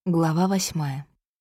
Глава 8.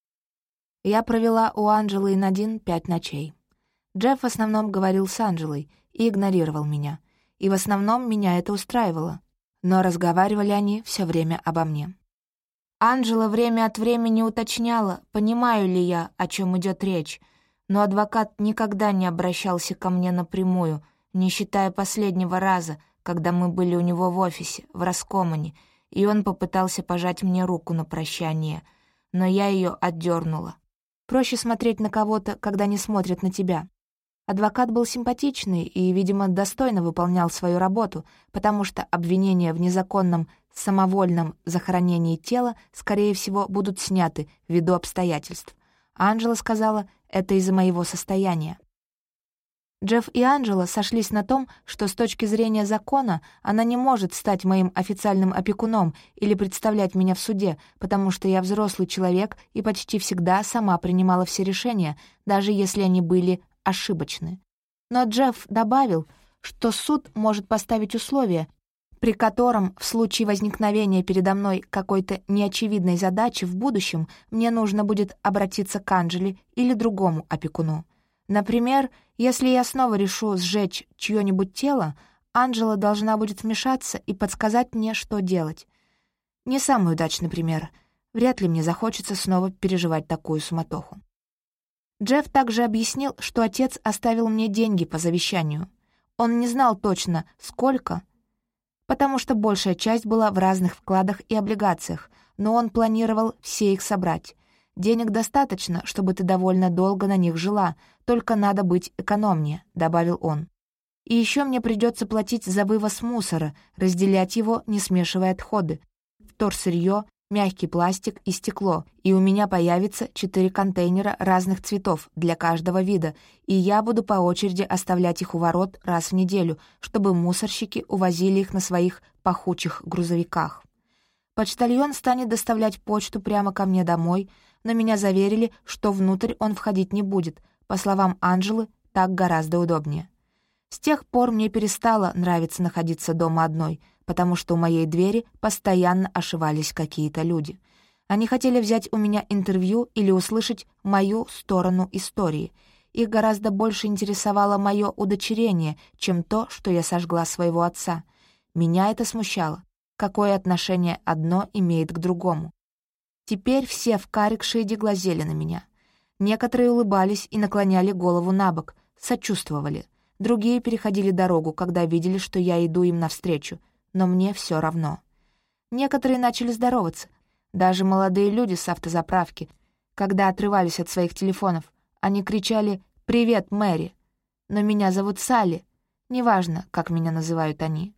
Я провела у Анджелы и Надин 5 ночей. Джефф в основном говорил с Анджелой и игнорировал меня. И в основном меня это устраивало. Но разговаривали они все время обо мне. Анджела время от времени уточняла, понимаю ли я, о чем идет речь, но адвокат никогда не обращался ко мне напрямую, не считая последнего раза, когда мы были у него в офисе, в Роскомане, и он попытался пожать мне руку на прощание, но я ее отдернула. Проще смотреть на кого-то, когда не смотрят на тебя. Адвокат был симпатичный и, видимо, достойно выполнял свою работу, потому что обвинения в незаконном, самовольном захоронении тела, скорее всего, будут сняты ввиду обстоятельств. Анджела сказала, это из-за моего состояния. Джефф и Анджела сошлись на том, что с точки зрения закона она не может стать моим официальным опекуном или представлять меня в суде, потому что я взрослый человек и почти всегда сама принимала все решения, даже если они были ошибочны. Но Джефф добавил, что суд может поставить условие, при котором в случае возникновения передо мной какой-то неочевидной задачи в будущем мне нужно будет обратиться к Анджеле или другому опекуну. Например, если я снова решу сжечь чье-нибудь тело, Анджела должна будет вмешаться и подсказать мне, что делать. Не самый удачный пример. Вряд ли мне захочется снова переживать такую суматоху. Джефф также объяснил, что отец оставил мне деньги по завещанию. Он не знал точно, сколько, потому что большая часть была в разных вкладах и облигациях, но он планировал все их собрать. «Денег достаточно, чтобы ты довольно долго на них жила, только надо быть экономнее», — добавил он. «И еще мне придется платить за вывоз мусора, разделять его, не смешивая отходы, вторсырье, мягкий пластик и стекло, и у меня появится 4 контейнера разных цветов для каждого вида, и я буду по очереди оставлять их у ворот раз в неделю, чтобы мусорщики увозили их на своих пахучих грузовиках. Почтальон станет доставлять почту прямо ко мне домой, но меня заверили, что внутрь он входить не будет. По словам Анджелы, так гораздо удобнее. С тех пор мне перестало нравиться находиться дома одной, потому что у моей двери постоянно ошивались какие-то люди. Они хотели взять у меня интервью или услышать мою сторону истории. Их гораздо больше интересовало мое удочерение, чем то, что я сожгла своего отца. Меня это смущало. Какое отношение одно имеет к другому? Теперь все в Каррикшиде глазели на меня. Некоторые улыбались и наклоняли голову на бок, сочувствовали. Другие переходили дорогу, когда видели, что я иду им навстречу, но мне все равно. Некоторые начали здороваться. Даже молодые люди с автозаправки, когда отрывались от своих телефонов, они кричали «Привет, Мэри!» Но меня зовут Салли. Неважно, как меня называют они.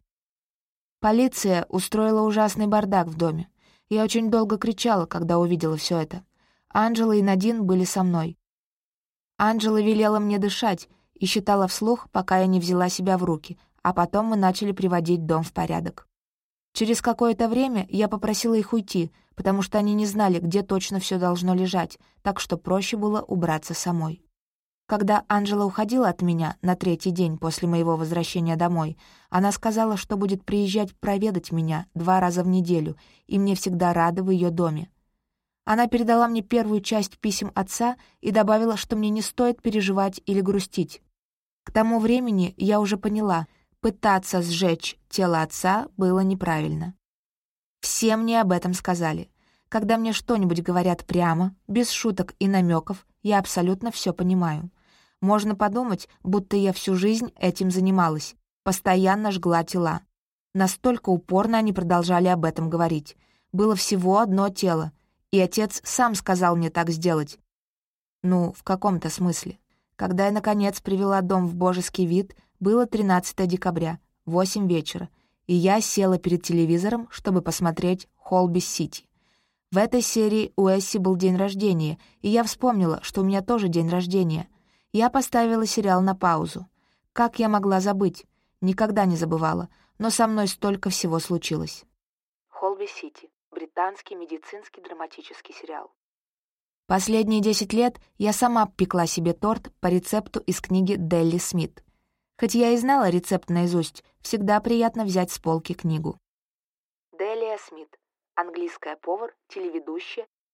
Полиция устроила ужасный бардак в доме. Я очень долго кричала, когда увидела все это. Анджела и Надин были со мной. Анджела велела мне дышать и считала вслух, пока я не взяла себя в руки, а потом мы начали приводить дом в порядок. Через какое-то время я попросила их уйти, потому что они не знали, где точно все должно лежать, так что проще было убраться самой. Когда Анджела уходила от меня на 3-й день после моего возвращения домой, она сказала, что будет приезжать проведать меня 2 раза в неделю, и мне всегда рады в ее доме. Она передала мне первую часть писем отца и добавила, что мне не стоит переживать или грустить. К тому времени я уже поняла, пытаться сжечь тело отца было неправильно. Все мне об этом сказали. Когда мне что-нибудь говорят прямо, без шуток и намеков, я абсолютно все понимаю. Можно подумать, будто я всю жизнь этим занималась, постоянно жгла тела. Настолько упорно они продолжали об этом говорить. Было всего одно тело, и отец сам сказал мне так сделать. Ну, в каком-то смысле. Когда я, наконец, привела дом в божеский вид, было 13 декабря, 8 вечера, и я села перед телевизором, чтобы посмотреть «Холби-Сити». В этой серии у Эсси был день рождения, и я вспомнила, что у меня тоже день рождения. Я поставила сериал на паузу. Как я могла забыть? Никогда не забывала, но со мной столько всего случилось. «Холби-Сити» — британский медицинский драматический сериал. Последние 10 лет я сама пекла себе торт по рецепту из книги Делли Смит. Хоть я и знала рецепт наизусть, всегда приятно взять с полки книгу. Делия Смит — английская повар, телеведущая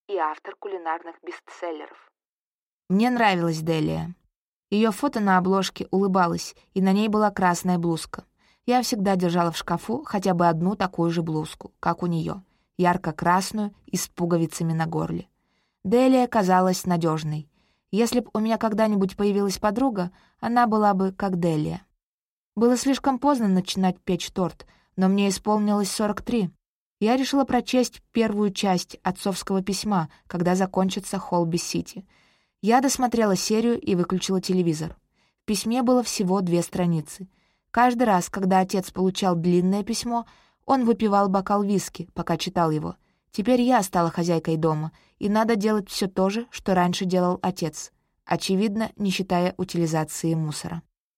и автор кулинарных бестселлеров. Мне нравилась Делия. Ее фото на обложке улыбалось, и на ней была красная блузка. Я всегда держала в шкафу хотя бы одну такую же блузку, как у нее, ярко-красную и с пуговицами на горле. Делия казалась надежной. Если б у меня когда-нибудь появилась подруга, она была бы как Делия. Было слишком поздно начинать печь торт, но мне исполнилось 43. Я решила прочесть первую часть отцовского письма, когда закончится Холби-Сити. Я досмотрела серию и выключила телевизор. В письме было всего 2 страницы. Каждый раз, когда отец получал длинное письмо, он выпивал бокал виски, пока читал его. Теперь я стала хозяйкой дома, и надо делать все то же, что раньше делал отец. Очевидно, не считая утилизации мусора.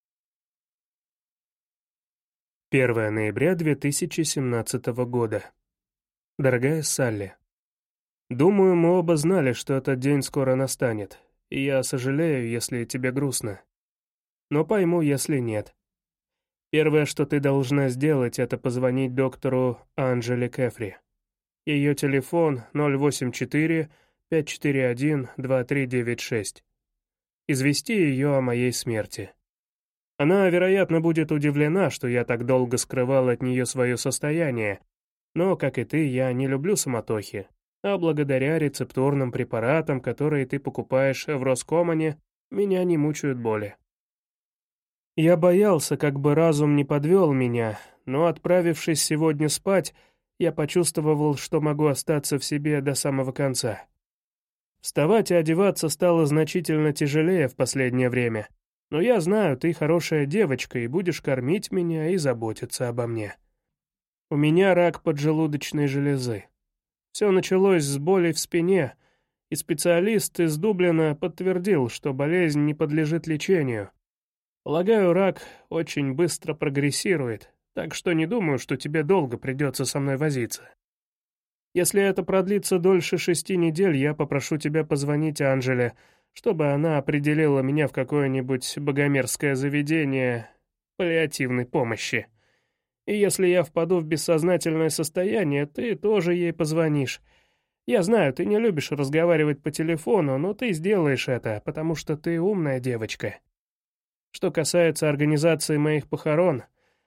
1 ноября 2017 года. Дорогая Салли, думаю, мы оба знали, что этот день скоро настанет, и я сожалею, если тебе грустно. Но пойму, если нет. Первое, что ты должна сделать, это позвонить доктору Анджеле Кефри. Ее телефон 084-541-2396. Извести ее о моей смерти. Она, вероятно, будет удивлена, что я так долго скрывал от нее свое состояние, но, как и ты, я не люблю суматохи, а благодаря рецептурным препаратам, которые ты покупаешь в Роскомане, меня не мучают боли. Я боялся, как бы разум не подвел меня, но, отправившись сегодня спать, я почувствовал, что могу остаться в себе до самого конца. Вставать и одеваться стало значительно тяжелее в последнее время, но я знаю, ты хорошая девочка и будешь кормить меня и заботиться обо мне. У меня рак поджелудочной железы. Все началось с боли в спине, и специалист из Дублина подтвердил, что болезнь не подлежит лечению. Полагаю, рак очень быстро прогрессирует, так что не думаю, что тебе долго придется со мной возиться. Если это продлится дольше 6 недель, я попрошу тебя позвонить Анжеле, чтобы она определила меня в какое-нибудь богомерзкое заведение паллиативной помощи. И если я впаду в бессознательное состояние, ты тоже ей позвонишь. Я знаю, ты не любишь разговаривать по телефону, но ты сделаешь это, потому что ты умная девочка. Что касается организации моих похорон,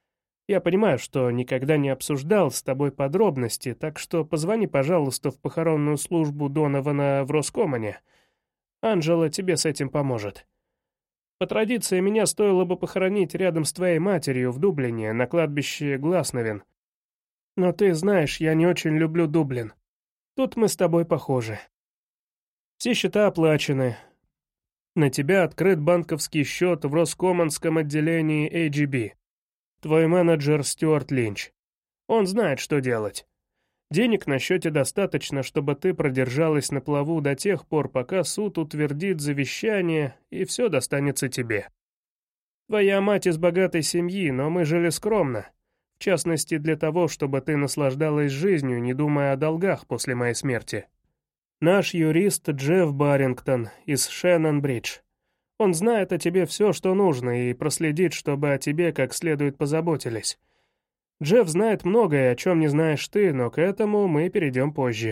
я понимаю, что никогда не обсуждал с тобой подробности, так что позвони, пожалуйста, в похоронную службу Донована в Роскомане. Анжела тебе с этим поможет. По традиции, меня стоило бы похоронить рядом с твоей матерью в Дублине, на кладбище Гласновин. Но ты знаешь, я не очень люблю Дублин. Тут мы с тобой похожи. Все счета оплачены. На тебя открыт банковский счет в Роскоманском отделении AGB. Твой менеджер Стюарт Линч. Он знает, что делать. Денег на счете достаточно, чтобы ты продержалась на плаву до тех пор, пока суд утвердит завещание, и все достанется тебе. Твоя мать из богатой семьи, но мы жили скромно. В частности, для того, чтобы ты наслаждалась жизнью, не думая о долгах после моей смерти. Наш юрист Джефф Баррингтон из Шеннон-Бридж. Он знает о тебе все, что нужно, и проследит, чтобы о тебе как следует позаботились. Джефф знает многое, о чем не знаешь ты, но к этому мы перейдем позже.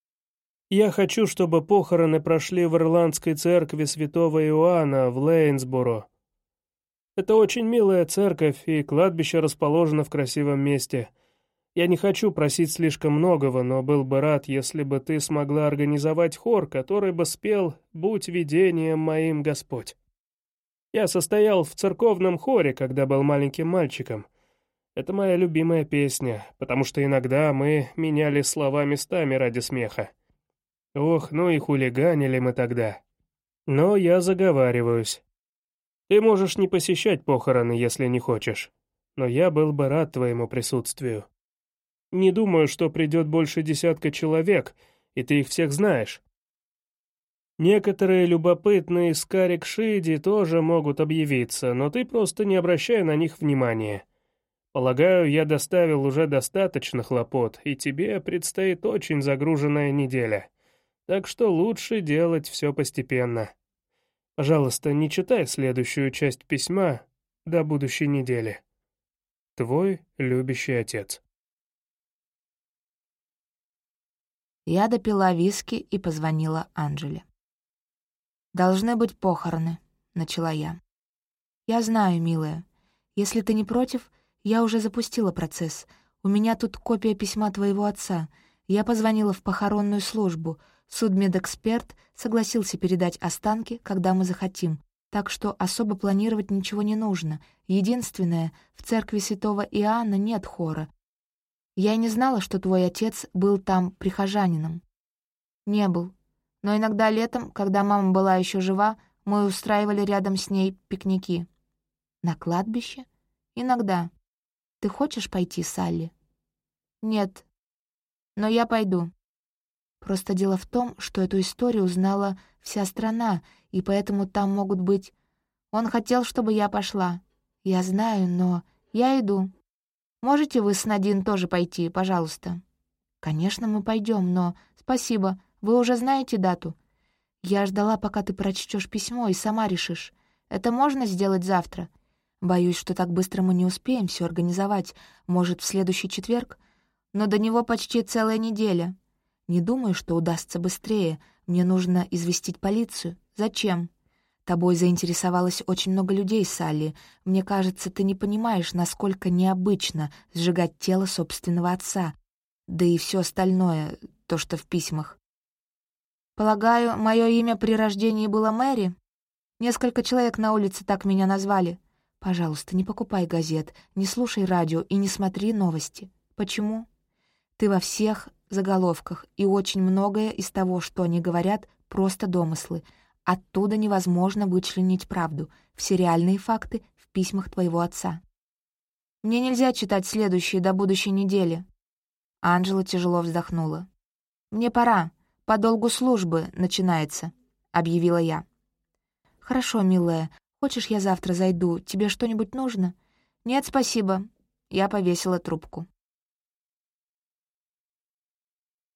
Я хочу, чтобы похороны прошли в Ирландской церкви святого Иоанна в Лейнсборо. Это очень милая церковь, и кладбище расположено в красивом месте. Я не хочу просить слишком многого, но был бы рад, если бы ты смогла организовать хор, который бы спел «Будь видением моим, Господь». Я состоял в церковном хоре, когда был маленьким мальчиком. Это моя любимая песня, потому что иногда мы меняли слова местами ради смеха. Ох, ну и хулиганили мы тогда. Но я заговариваюсь. Ты можешь не посещать похороны, если не хочешь, но я был бы рад твоему присутствию. Не думаю, что придет больше 10 человек, и ты их всех знаешь. Некоторые любопытные скарик-шиди тоже могут объявиться, но ты просто не обращай на них внимания. Полагаю, я доставил уже достаточно хлопот, и тебе предстоит очень загруженная неделя. Так что лучше делать все постепенно. Пожалуйста, не читай следующую часть письма до будущей недели. Твой любящий отец. Я допила виски и позвонила Анжеле. «Должны быть похороны», — начала я. «Я знаю, милая. Если ты не против, я уже запустила процесс. У меня тут копия письма твоего отца. Я позвонила в похоронную службу. Судмедэксперт согласился передать останки, когда мы захотим, так что особо планировать ничего не нужно. Единственное, в церкви святого Иоанна нет хора. Я и не знала, что твой отец был там прихожанином». «Не был. Но иногда летом, когда мама была еще жива, мы устраивали рядом с ней пикники». «На кладбище?» «Иногда. Ты хочешь пойти, Салли?» «Нет. Но я пойду». Просто дело в том, что эту историю узнала вся страна, и поэтому там могут быть... Он хотел, чтобы я пошла. Я знаю, но я иду. Можете вы с Надин тоже пойти, пожалуйста?» «Конечно, мы пойдем, но... Спасибо. Вы уже знаете дату?» «Я ждала, пока ты прочтешь письмо, и сама решишь. Это можно сделать завтра?» «Боюсь, что так быстро мы не успеем все организовать. Может, в следующий четверг? Но до него почти целая неделя. Не думаю, что удастся быстрее. Мне нужно известить полицию. Зачем? Тобой заинтересовалось очень много людей, Салли. Мне кажется, ты не понимаешь, насколько необычно сжигать тело собственного отца. Да и все остальное, то, что в письмах. Полагаю, мое имя при рождении было Мэри? Несколько человек на улице так меня назвали. Пожалуйста, не покупай газет, не слушай радио и не смотри новости. Почему? Ты во всех заголовках, и очень многое из того, что они говорят, просто домыслы. Оттуда невозможно вычленить правду. Все реальные факты в письмах твоего отца. Мне нельзя читать следующие до будущей недели. Анжела тяжело вздохнула. «Мне пора. По долгу службы начинается», — объявила я. «Хорошо, милая. Хочешь, я завтра зайду? Тебе что-нибудь нужно?» «Нет, спасибо». Я повесила трубку.